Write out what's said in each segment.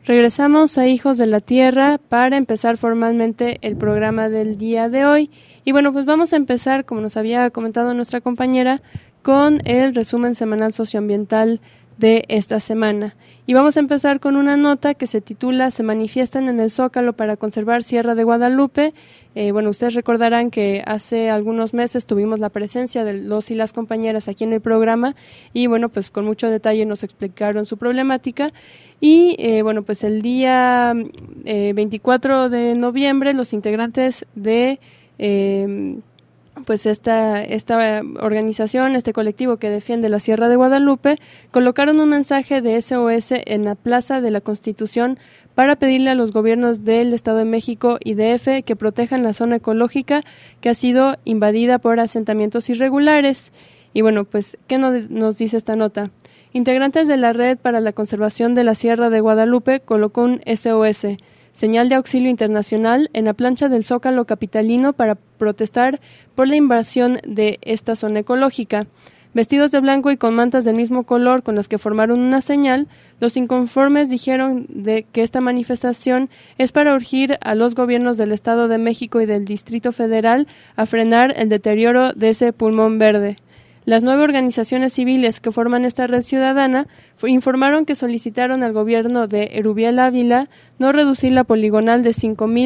Regresamos a Hijos de la Tierra para empezar formalmente el programa del día de hoy. Y bueno, pues vamos a empezar, como nos había comentado nuestra compañera, con el resumen semanal socioambiental de esta semana. Y vamos a empezar con una nota que se titula "Se manifiestan en el Zócalo para conservar Sierra de Guadalupe". Bueno, ustedes recordarán que hace algunos meses tuvimos la presencia de los y las compañeras aquí en el programa y bueno, pues con mucho detalle nos explicaron su problemática. Y bueno, pues el día 24 de noviembre los integrantes de pues esta organización, este colectivo que defiende la Sierra de Guadalupe, colocaron un mensaje de SOS en la Plaza de la Constitución para pedirle a los gobiernos del Estado de México y DF que protejan la zona ecológica que ha sido invadida por asentamientos irregulares. Y bueno, pues, ¿qué nos dice esta nota? Integrantes de la Red para la Conservación de la Sierra de Guadalupe colocó un SOS, señal de auxilio internacional, en la plancha del Zócalo capitalino para protestar por la invasión de esta zona ecológica. Vestidos de blanco y con mantas del mismo color con las que formaron una señal, los inconformes dijeron que esta manifestación es para urgir a los gobiernos del Estado de México y del Distrito Federal a frenar el deterioro de ese pulmón verde. Las 9 organizaciones civiles que forman esta red ciudadana informaron que solicitaron al gobierno de Erubiel Ávila no reducir la poligonal de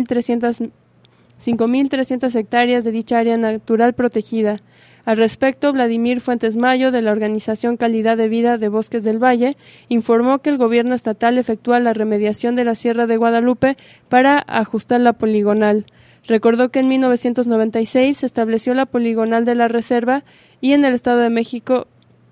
5.300 hectáreas de dicha área natural protegida. Al respecto, Vladimir Fuentes Mayo, de la organización Calidad de Vida de Bosques del Valle, informó que el gobierno estatal efectúa la remediación de la Sierra de Guadalupe para ajustar la poligonal. Recordó que en 1996 se estableció la poligonal de la reserva y en el Estado de México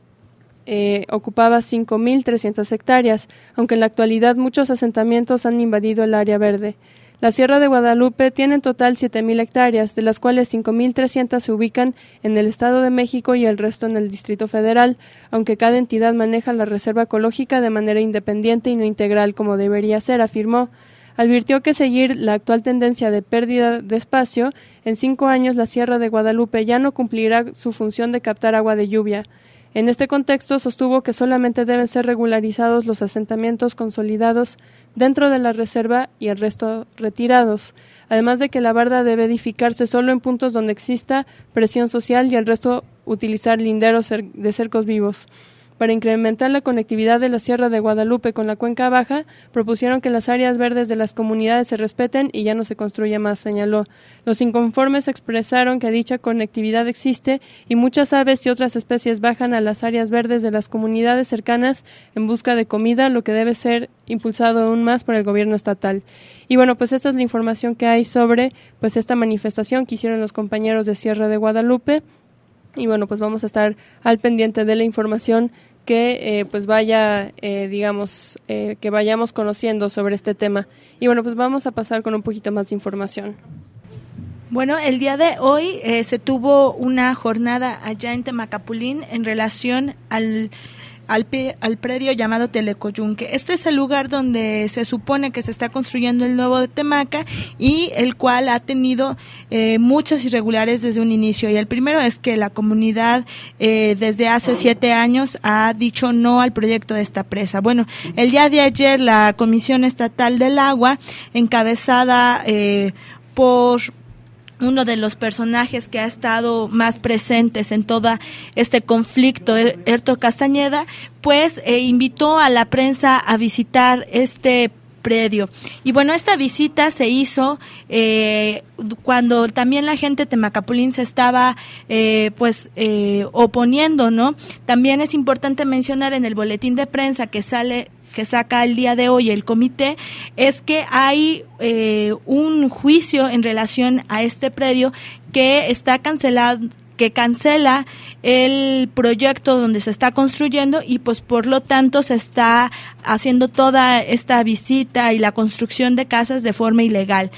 ocupaba 5.300 hectáreas, aunque en la actualidad muchos asentamientos han invadido el área verde. La Sierra de Guadalupe tiene en total 7.000 hectáreas, de las cuales 5.300 se ubican en el Estado de México y el resto en el Distrito Federal, aunque cada entidad maneja la reserva ecológica de manera independiente y no integral como debería ser, afirmó. Advirtió que seguir la actual tendencia de pérdida de espacio, en 5 años la Sierra de Guadalupe ya no cumplirá su función de captar agua de lluvia. En este contexto, sostuvo que solamente deben ser regularizados los asentamientos consolidados dentro de la reserva y el resto retirados, además de que la barda debe edificarse solo en puntos donde exista presión social y el resto utilizar linderos de cercos vivos. Para incrementar la conectividad de la Sierra de Guadalupe con la Cuenca Baja, propusieron que las áreas verdes de las comunidades se respeten y ya no se construya más, señaló. Los inconformes expresaron que dicha conectividad existe y muchas aves y otras especies bajan a las áreas verdes de las comunidades cercanas en busca de comida, lo que debe ser impulsado aún más por el gobierno estatal. Y bueno, pues esta es la información que hay sobre pues esta manifestación que hicieron los compañeros de Sierra de Guadalupe. Y bueno, pues vamos a estar al pendiente de la información que pues vaya, que vayamos conociendo sobre este tema. Y bueno, pues vamos a pasar con un poquito más de información. Bueno, el día de hoy se tuvo una jornada allá en Temacapulín en relación al predio llamado Telecoyunque. Este es el lugar donde se supone que se está construyendo el nuevo de Temaca y el cual ha tenido muchas irregularidades desde un inicio. Y el primero es que la comunidad desde hace 7 años ha dicho no al proyecto de esta presa. Bueno, el día de ayer la Comisión Estatal del Agua, encabezada por uno de los personajes que ha estado más presentes en todo este conflicto, Herto Castañeda, pues invitó a la prensa a visitar este predio. Y bueno, esta visita se hizo cuando también la gente de Temacapulín se estaba oponiendo, ¿no? También es importante mencionar en el boletín de prensa que saca el día de hoy el comité, es que hay un juicio en relación a este predio que está cancelado, que cancela el proyecto donde se está construyendo y pues por lo tanto se está haciendo toda esta visita y la construcción de casas de forma ilegal.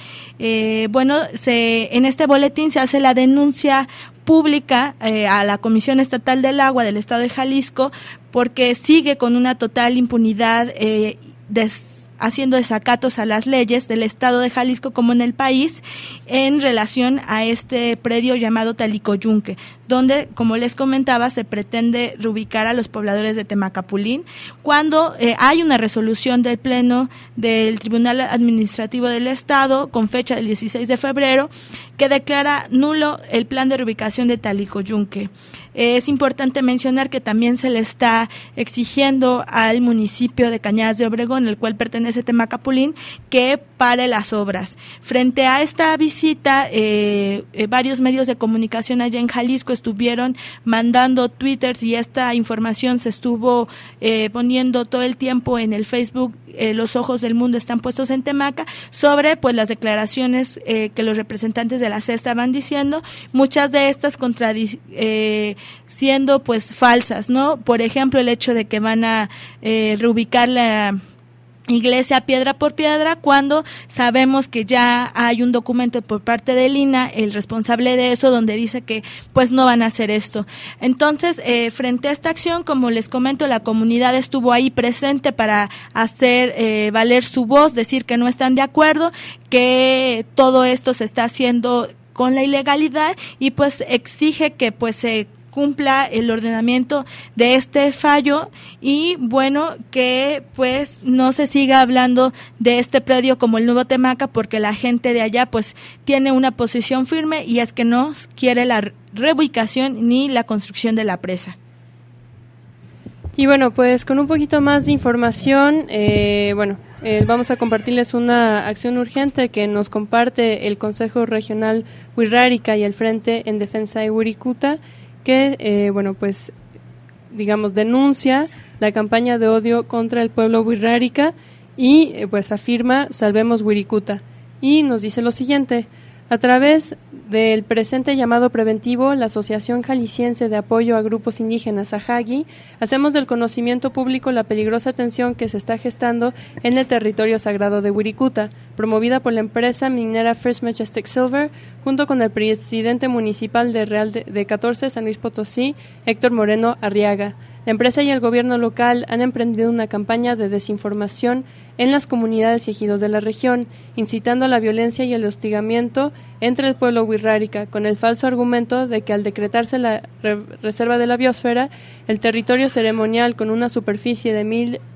En este boletín se hace la denuncia pública a la Comisión Estatal del Agua del Estado de Jalisco porque sigue con una total impunidad haciendo desacatos a las leyes del estado de Jalisco como en el país en relación a este predio llamado Telicoyunque, donde, como les comentaba, se pretende reubicar a los pobladores de Temacapulín, cuando hay una resolución del Pleno del Tribunal Administrativo del Estado con fecha del 16 de febrero que declara nulo el plan de reubicación de Telicoyunque. Es importante mencionar que también se le está exigiendo al municipio de Cañadas de Obregón, el cual pertenece Temacapulín, que pare las obras. Frente a esta visita, varios medios de comunicación allá en Jalisco estuvieron mandando twitters y esta información se estuvo poniendo todo el tiempo en el Facebook. Los ojos del mundo están puestos en Temaca sobre pues las declaraciones que los representantes de la CEA estaban diciendo, muchas de estas siendo pues falsas, ¿no? Por ejemplo, el hecho de que van a reubicar la iglesia piedra por piedra, cuando sabemos que ya hay un documento por parte del INAH, el responsable de eso, donde dice que pues no van a hacer esto. Entonces, frente a esta acción, como les comento, la comunidad estuvo ahí presente para hacer valer su voz, decir que no están de acuerdo, que todo esto se está haciendo con la ilegalidad y pues exige que pues se cumpla el ordenamiento de este fallo y bueno, que pues no se siga hablando de este predio como el nuevo Temaca, porque la gente de allá pues tiene una posición firme y es que no quiere la reubicación ni la construcción de la presa. Y bueno, pues con un poquito más de información, vamos a compartirles una acción urgente que nos comparte el Consejo Regional Wixárika y el Frente en Defensa de Wirikuta, que, denuncia la campaña de odio contra el pueblo wixárika y, afirma Salvemos Wirikuta. Y nos dice lo siguiente: a través del presente llamado preventivo, la Asociación Jalisciense de Apoyo a Grupos Indígenas, AJAGI, hacemos del conocimiento público la peligrosa tensión que se está gestando en el territorio sagrado de Wirikuta, promovida por la empresa minera First Majestic Silver, junto con el presidente municipal de Real de 14, San Luis Potosí, Héctor Moreno Arriaga. La empresa y el gobierno local han emprendido una campaña de desinformación en las comunidades y ejidos de la región, incitando a la violencia y el hostigamiento entre el pueblo wixárika, con el falso argumento de que al decretarse la reserva de la biosfera, el territorio ceremonial con una superficie de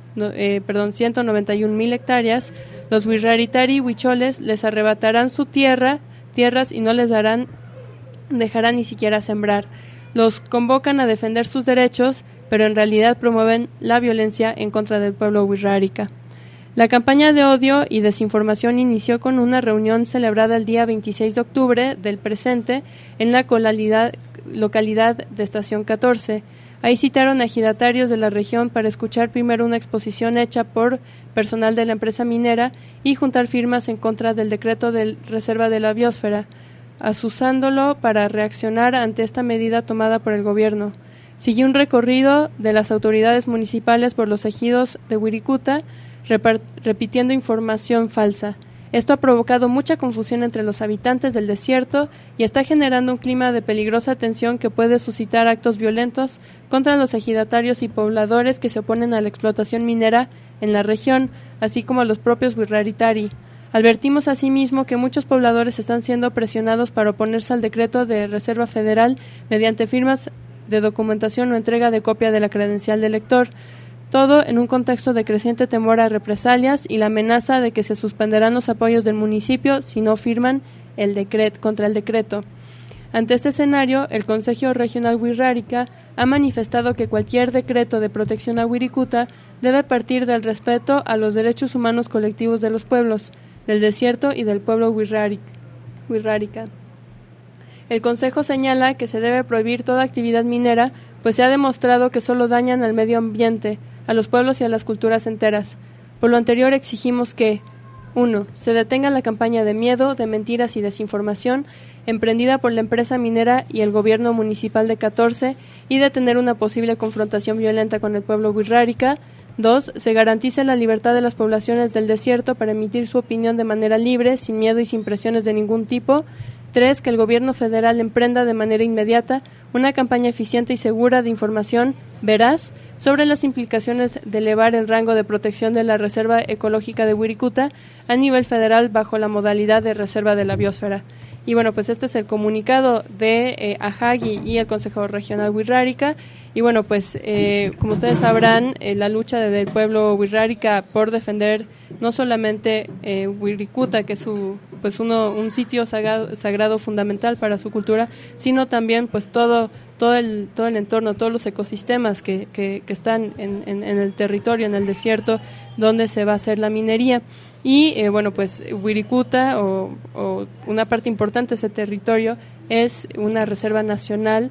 191,000 hectáreas, los wixáritari huicholes les arrebatarán su tierras y no les dejarán ni siquiera sembrar. Los convocan a defender sus derechos, pero en realidad promueven la violencia en contra del pueblo wixárika. La campaña de odio y desinformación inició con una reunión celebrada el día 26 de octubre del presente en la localidad de Estación 14. Ahí citaron a ejidatarios de la región para escuchar primero una exposición hecha por personal de la empresa minera y juntar firmas en contra del decreto de reserva de la biosfera, asusándolo para reaccionar ante esta medida tomada por el gobierno. Siguió un recorrido de las autoridades municipales por los ejidos de Wirikuta, repitiendo información falsa. Esto ha provocado mucha confusión entre los habitantes del desierto y está generando un clima de peligrosa tensión que puede suscitar actos violentos contra los ejidatarios y pobladores que se oponen a la explotación minera en la región, así como a los propios wixáritari. Advertimos asimismo que muchos pobladores están siendo presionados para oponerse al decreto de Reserva Federal mediante firmas de documentación o entrega de copia de la credencial del elector, todo en un contexto de creciente temor a represalias y la amenaza de que se suspenderán los apoyos del municipio si no firman contra el decreto. Ante este escenario, el Consejo Regional Wixárika ha manifestado que cualquier decreto de protección a Wirikuta debe partir del respeto a los derechos humanos colectivos de los pueblos, del desierto y del pueblo wixárika. El Consejo señala que se debe prohibir toda actividad minera, pues se ha demostrado que solo dañan al medio ambiente, a los pueblos y a las culturas enteras. Por lo anterior exigimos que 1. Se detenga la campaña de miedo, de mentiras y desinformación emprendida por la empresa minera y el gobierno municipal de 14 y detener una posible confrontación violenta con el pueblo wixárika. 2. Se garantice la libertad de las poblaciones del desierto para emitir su opinión de manera libre, sin miedo y sin presiones de ningún tipo. 3. Que el gobierno federal emprenda de manera inmediata una campaña eficiente y segura de información veraz sobre las implicaciones de elevar el rango de protección de la Reserva Ecológica de Wirikuta a nivel federal bajo la modalidad de Reserva de la Biosfera. Y bueno, pues este es el comunicado de AJAG y el Consejo Regional Wixárika. Y bueno, pues como ustedes sabrán, la lucha del pueblo wixárika por defender no solamente Wirikuta, que es un sitio sagrado fundamental para su cultura, sino también pues todo el entorno, todos los ecosistemas que están en el territorio, en el desierto, donde se va a hacer la minería. Y bueno, pues Wirikuta o una parte importante de ese territorio es una reserva nacional,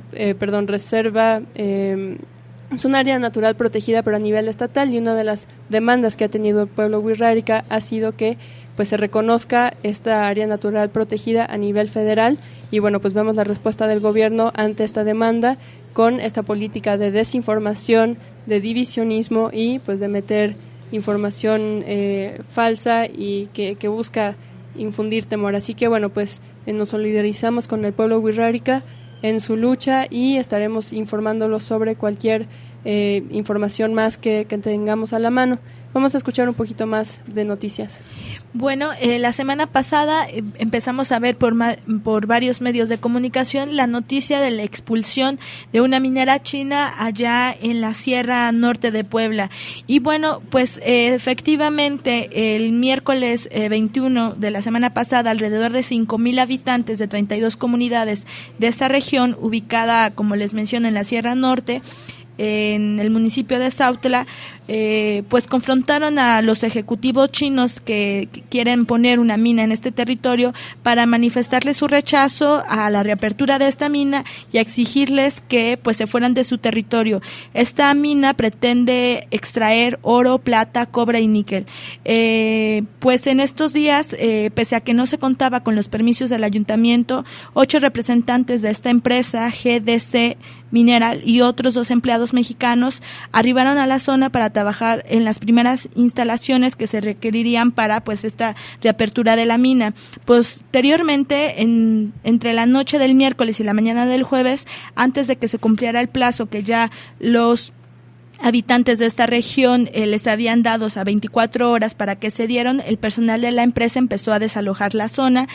es un área natural protegida pero a nivel estatal, y una de las demandas que ha tenido el pueblo wixárika ha sido que pues se reconozca esta área natural protegida a nivel federal. Y bueno, pues vemos la respuesta del gobierno ante esta demanda con esta política de desinformación, de divisionismo y pues de meter información falsa y que busca infundir temor. Así que bueno, pues nos solidarizamos con el pueblo wixárika en su lucha y estaremos informándolos sobre cualquier información más que tengamos a la mano. Vamos a escuchar un poquito más de noticias. Bueno, la semana pasada empezamos a ver por varios medios de comunicación la noticia de la expulsión de una minera china allá en la Sierra Norte de Puebla. Y bueno, pues efectivamente el miércoles 21 de la semana pasada, alrededor de 5,000 habitantes de 32 comunidades de esta región, ubicada, como les menciono, en la Sierra Norte, en el municipio de Sautla, pues confrontaron a los ejecutivos chinos que quieren poner una mina en este territorio para manifestarles su rechazo a la reapertura de esta mina y a exigirles que pues se fueran de su territorio. Esta mina pretende extraer oro, plata, cobre y níquel. Pues en estos días, pese a que no se contaba con los permisos del ayuntamiento, 8 representantes de esta empresa, GDC Mineral, y otros 2 empleados mexicanos arribaron a la zona para trabajar en las primeras instalaciones que se requerirían para pues esta reapertura de la mina. Posteriormente, entre la noche del miércoles y la mañana del jueves, antes de que se cumpliera el plazo que ya los habitantes de esta región les habían dado a 24 horas para que se dieron, el personal de la empresa empezó a desalojar la zona,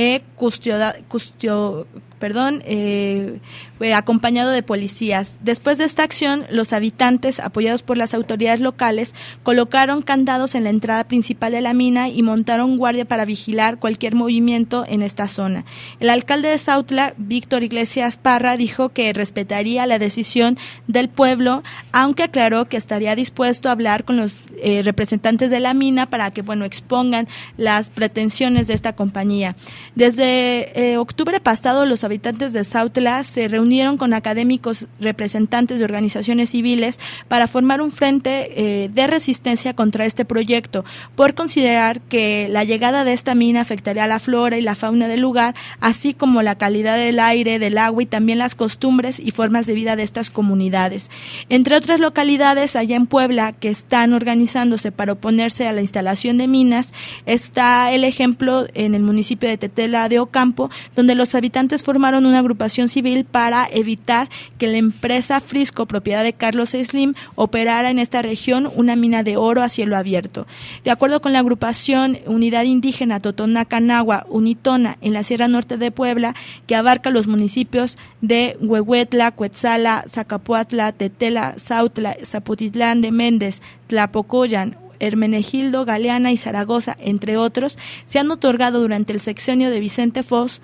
acompañado de policías. Después de esta acción, los habitantes, apoyados por las autoridades locales, colocaron candados en la entrada principal de la mina y montaron guardia para vigilar cualquier movimiento en esta zona. El alcalde de Sautla, Víctor Iglesias Parra, dijo que respetaría la decisión del pueblo, aunque aclaró que estaría dispuesto a hablar con los representantes de la mina para que expongan las pretensiones de esta compañía. Desde octubre pasado, los habitantes de Sautla se reunieron con académicos, representantes de organizaciones civiles para formar un frente de resistencia contra este proyecto, por considerar que la llegada de esta mina afectaría a la flora y la fauna del lugar, así como la calidad del aire, del agua y también las costumbres y formas de vida de estas comunidades. Entre otras localidades allá en Puebla que están organizándose para oponerse a la instalación de minas, está el ejemplo en el municipio de Tetela de Ocampo, donde los habitantes formaron una agrupación civil para evitar que la empresa Frisco, propiedad de Carlos Slim, operara en esta región una mina de oro a cielo abierto. De acuerdo con la agrupación Unidad Indígena Totonacanagua Unitona en la Sierra Norte de Puebla, que abarca los municipios de Huehuetla, Cuetzala, Zacapuatla, Tetela, Sautla, Zapotitlán de Méndez, Tlapocoyan, Hermenegildo, Galeana y Zaragoza, entre otros, se han otorgado durante el sexenio de Vicente Fox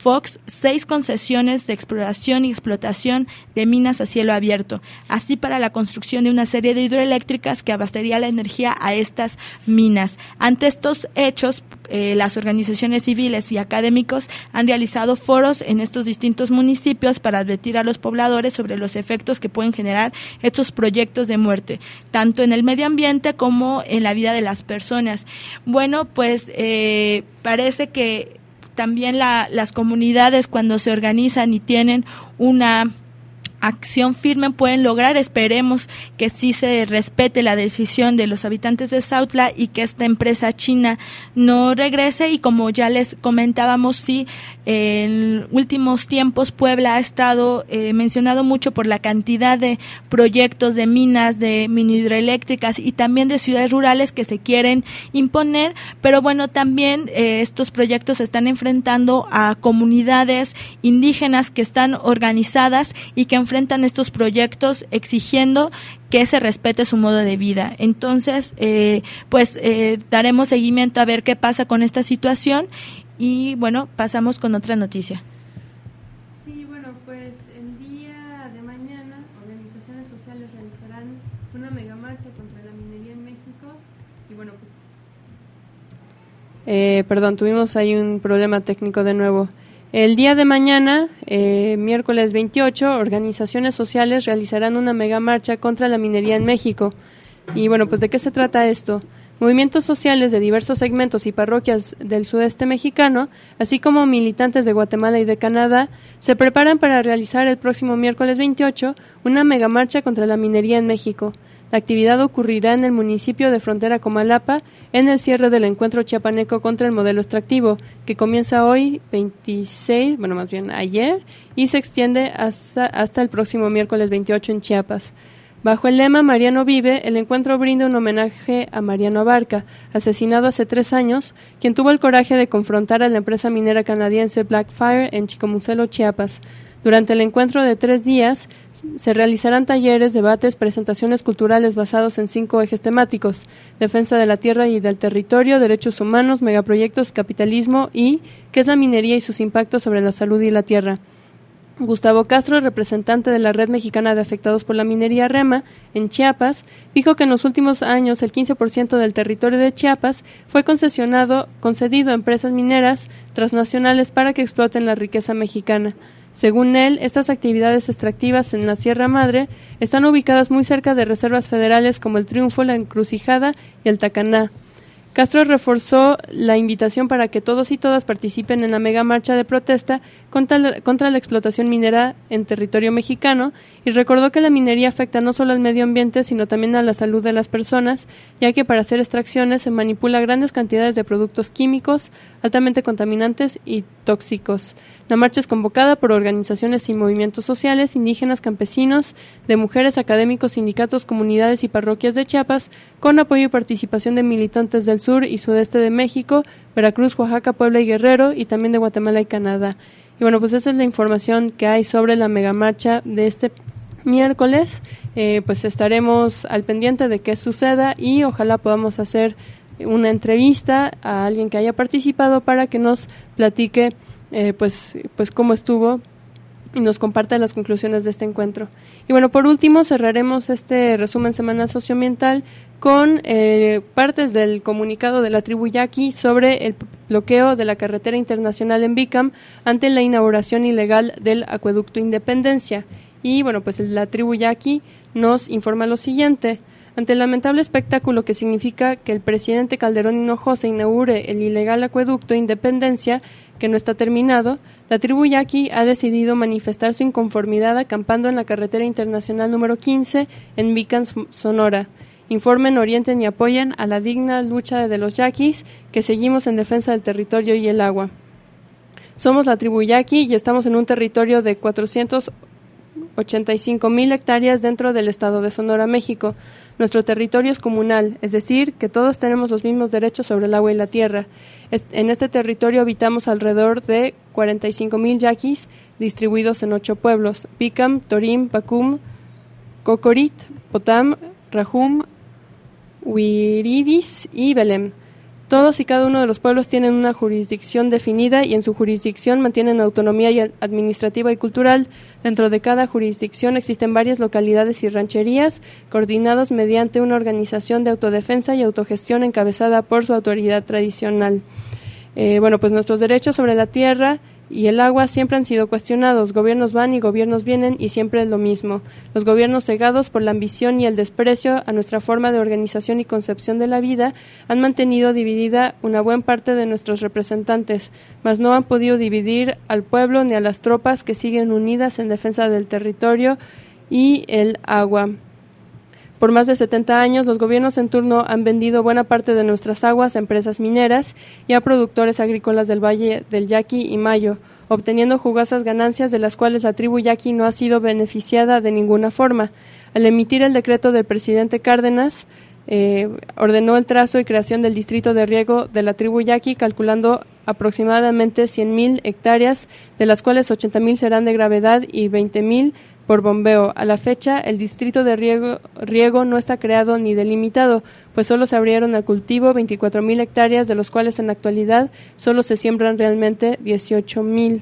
6 concesiones de exploración y explotación de minas a cielo abierto, así para la construcción de una serie de hidroeléctricas que abastecería la energía a estas minas. Ante estos hechos, las organizaciones civiles y académicos han realizado foros en estos distintos municipios para advertir a los pobladores sobre los efectos que pueden generar estos proyectos de muerte, tanto en el medio ambiente como en la vida de las personas. Bueno, pues parece que también las comunidades, cuando se organizan y tienen una acción firme pueden lograr. Esperemos que sí se respete la decisión de los habitantes de Sautla y que esta empresa china no regrese. Y como ya les comentábamos, sí, en últimos tiempos Puebla ha estado mencionado mucho por la cantidad de proyectos de minas, de mini hidroeléctricas y también de ciudades rurales que se quieren imponer, pero bueno, también estos proyectos se están enfrentando a comunidades indígenas que están organizadas y que enfrentan estos proyectos exigiendo que se respete su modo de vida. Entonces, daremos seguimiento a ver qué pasa con esta situación y bueno, pasamos con otra noticia. Sí, bueno, pues el día de mañana organizaciones sociales realizarán una megamarcha contra la minería en México y bueno, pues tuvimos ahí un problema técnico de nuevo. El día de mañana, miércoles 28, organizaciones sociales realizarán una megamarcha contra la minería en México. Y bueno, pues ¿de qué se trata esto? Movimientos sociales de diversos segmentos y parroquias del sudeste mexicano, así como militantes de Guatemala y de Canadá, se preparan para realizar el próximo miércoles 28 una megamarcha contra la minería en México. La actividad ocurrirá en el municipio de Frontera Comalapa, en el cierre del encuentro chiapaneco contra el modelo extractivo, que comienza hoy, ayer, y se extiende hasta el próximo miércoles 28 en Chiapas. Bajo el lema Mariano vive, el encuentro brinda un homenaje a Mariano Abarca, asesinado hace 3 años, quien tuvo el coraje de confrontar a la empresa minera canadiense Blackfire en Chicomucelo, Chiapas. Durante el encuentro de 3 días, se realizarán talleres, debates, presentaciones culturales basados en 5 ejes temáticos: defensa de la tierra y del territorio, derechos humanos, megaproyectos, capitalismo y qué es la minería y sus impactos sobre la salud y la tierra. Gustavo Castro, representante de la Red Mexicana de Afectados por la Minería REMA en Chiapas, dijo que en los últimos años el 15% del territorio de Chiapas fue concedido a empresas mineras transnacionales para que exploten la riqueza mexicana. Según él, estas actividades extractivas en la Sierra Madre están ubicadas muy cerca de reservas federales como el Triunfo, la Encrucijada y el Tacaná. Castro reforzó la invitación para que todos y todas participen en la mega marcha de protesta contra la explotación minera en territorio mexicano y recordó que la minería afecta no solo al medio ambiente, sino también a la salud de las personas, ya que para hacer extracciones se manipula grandes cantidades de productos químicos altamente contaminantes y tóxicos. La marcha es convocada por organizaciones y movimientos sociales, indígenas, campesinos, de mujeres, académicos, sindicatos, comunidades y parroquias de Chiapas, con apoyo y participación de militantes del sur y sudeste de México, Veracruz, Oaxaca, Puebla y Guerrero, y también de Guatemala y Canadá. Y bueno, pues esa es la información que hay sobre la megamarcha de este miércoles. Pues estaremos al pendiente de qué suceda y ojalá podamos hacer una entrevista a alguien que haya participado para que nos platique pues cómo estuvo y nos comparta las conclusiones de este encuentro. Y bueno, por último cerraremos este resumen semanal socioambiental con partes del comunicado de la tribu Yaqui sobre el bloqueo de la carretera internacional en Bicam ante la inauguración ilegal del acueducto Independencia. Y bueno, pues la tribu Yaqui nos informa lo siguiente: ante el lamentable espectáculo que significa que el presidente Calderón Hinojosa inaugure el ilegal acueducto Independencia, que no está terminado, la tribu Yaqui ha decidido manifestar su inconformidad acampando en la carretera internacional número 15 en Bicam, Sonora. Informen, orienten y apoyen a la digna lucha de los yaquis que seguimos en defensa del territorio y el agua. Somos la tribu Yaqui y estamos en un territorio de 485,000 hectáreas dentro del estado de Sonora, México. Nuestro territorio es comunal, es decir, que todos tenemos los mismos derechos sobre el agua y la tierra. En este territorio habitamos alrededor de 45,000 yaquis distribuidos en 8 pueblos: Bicam, Torim, Pacum, Cocorit, Potam, Rajum, Huiridis y Belém. Todos y cada uno de los pueblos tienen una jurisdicción definida y en su jurisdicción mantienen autonomía administrativa y cultural. Dentro de cada jurisdicción existen varias localidades y rancherías coordinados mediante una organización de autodefensa y autogestión encabezada por su autoridad tradicional. Pues nuestros derechos sobre la tierra y el agua siempre han sido cuestionados. Gobiernos van y gobiernos vienen y siempre es lo mismo. Los gobiernos cegados por la ambición y el desprecio a nuestra forma de organización y concepción de la vida han mantenido dividida una buena parte de nuestros representantes, mas no han podido dividir al pueblo ni a las tropas que siguen unidas en defensa del territorio y el agua. Por más de 70 años, los gobiernos en turno han vendido buena parte de nuestras aguas a empresas mineras y a productores agrícolas del Valle del Yaqui y Mayo, obteniendo jugosas ganancias de las cuales la tribu yaqui no ha sido beneficiada de ninguna forma. Al emitir el decreto del presidente Cárdenas, ordenó el trazo y creación del distrito de riego de la tribu yaqui, calculando aproximadamente 100,000 hectáreas, de las cuales 80,000 serán de gravedad y 20,000 por bombeo. A la fecha, el distrito de riego no está creado ni delimitado, pues solo se abrieron al cultivo 24,000 hectáreas, de los cuales en la actualidad solo se siembran realmente 18,000.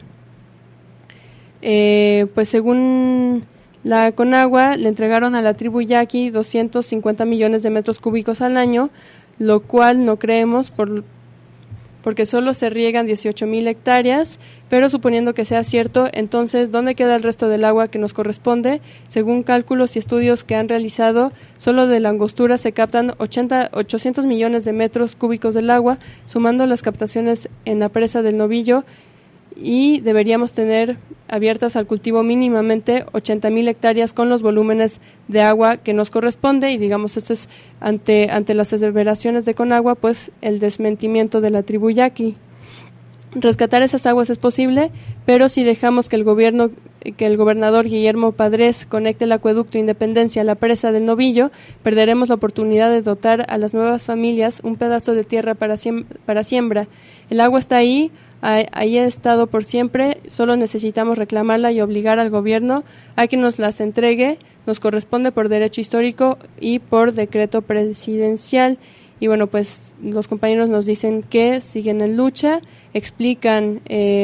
Pues según la Conagua, le entregaron a la tribu yaqui 250 millones de metros cúbicos al año, lo cual no creemos porque solo se riegan 18,000 hectáreas, pero suponiendo que sea cierto, entonces, ¿dónde queda el resto del agua que nos corresponde? Según cálculos y estudios que han realizado, solo de la Angostura se captan 800 millones de metros cúbicos del agua, sumando las captaciones en la presa del Novillo, y deberíamos tener abiertas al cultivo mínimamente 80,000 hectáreas con los volúmenes de agua que nos corresponde, y digamos esto es ante las aseveraciones de Conagua, pues el desmentimiento de la tribu yaqui. Rescatar esas aguas es posible, pero si dejamos que el gobernador Guillermo Padres conecte el acueducto Independencia a la presa del Novillo, perderemos la oportunidad de dotar a las nuevas familias un pedazo de tierra para siembra. El agua está ahí ha estado por siempre, solo necesitamos reclamarla y obligar al gobierno a que nos las entregue. Nos corresponde por derecho histórico y por decreto presidencial. Y bueno, pues los compañeros nos dicen que siguen en lucha, explican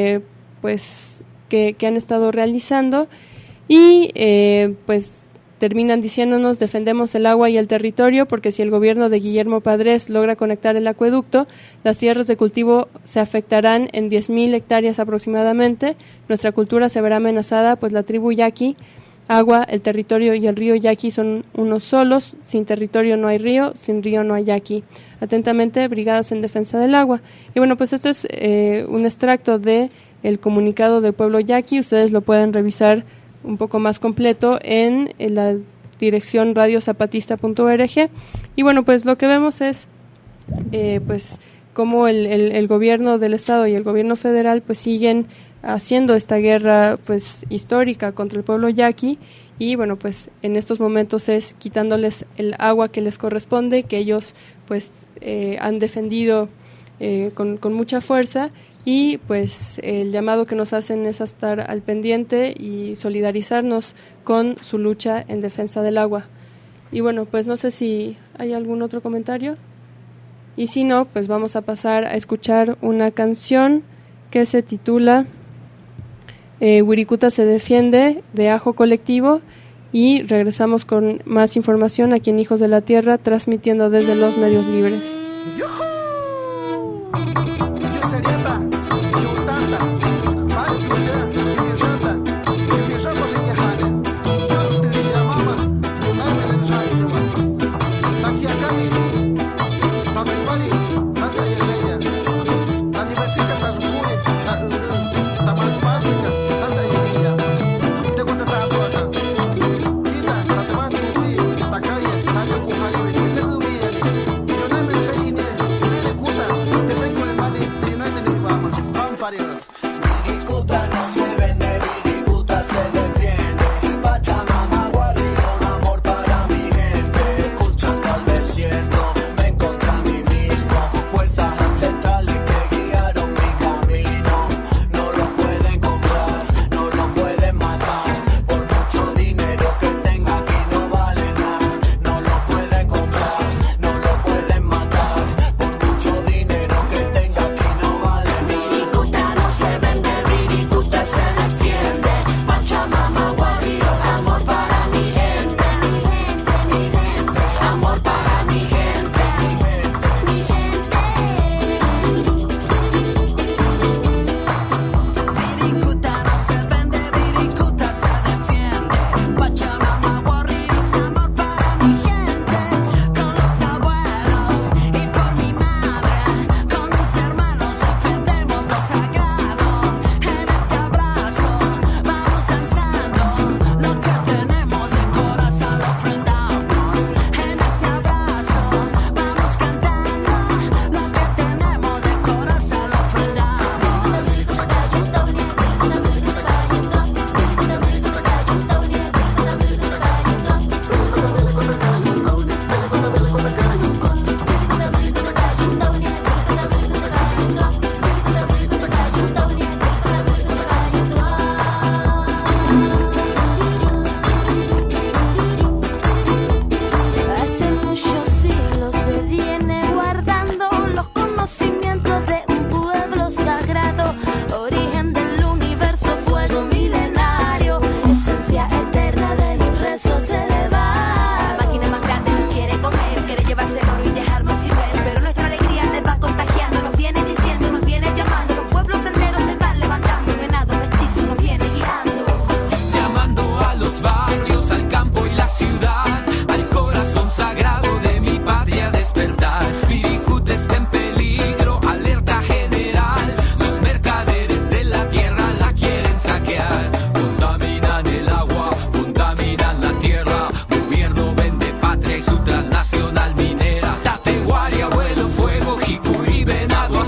pues que han estado realizando y pues terminan diciéndonos: defendemos el agua y el territorio, porque si el gobierno de Guillermo Padres logra conectar el acueducto, las tierras de cultivo se afectarán en 10,000 hectáreas aproximadamente. Nuestra cultura se verá amenazada, pues la tribu yaqui, agua, el territorio y el río yaqui son unos solos. Sin territorio no hay río, sin río no hay yaqui. Atentamente, Brigadas en Defensa del Agua. Y bueno, pues este es un extracto de el comunicado del pueblo yaqui. Ustedes lo pueden revisar un poco más completo en la dirección radiozapatista.org. Y bueno, pues lo que vemos es pues cómo el gobierno del estado y el gobierno federal pues siguen haciendo esta guerra pues histórica contra el pueblo yaqui, y bueno, pues en estos momentos es quitándoles el agua que les corresponde, que ellos pues han defendido con mucha fuerza. Y pues el llamado que nos hacen es a estar al pendiente y solidarizarnos con su lucha en defensa del agua. Y bueno, pues no sé si hay algún otro comentario. Y si no, pues vamos a pasar a escuchar una canción que se titula Wirikuta se defiende, de Ajo Colectivo, y regresamos con más información aquí en Hijos de la Tierra, transmitiendo desde los medios libres.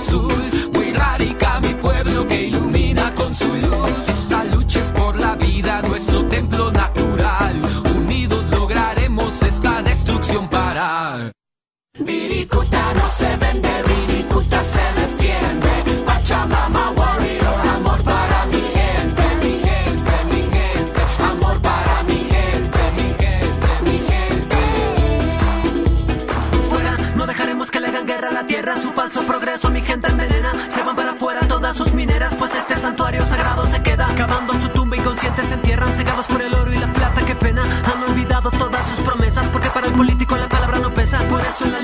azul. Muy radica mi pueblo que ilumina con su luz. Esta lucha es por la vida, nuestro templo natural. Unidos lograremos esta destrucción parar. Viricuta no se vende, Viricuta se defiende. Pachamama Warriors, amor para mi gente, mi gente, mi gente. Amor para mi gente, mi gente, mi gente. Fuera, no dejaremos que le hagan guerra a la tierra. Su falso progreso a mi gente envenena. Se van para afuera todas sus mineras, pues este santuario sagrado se queda. Cavando su tumba inconscientes se entierran, cegados por el oro y la plata, qué pena. Han olvidado todas sus promesas, porque para el político la palabra no pesa. Por eso en la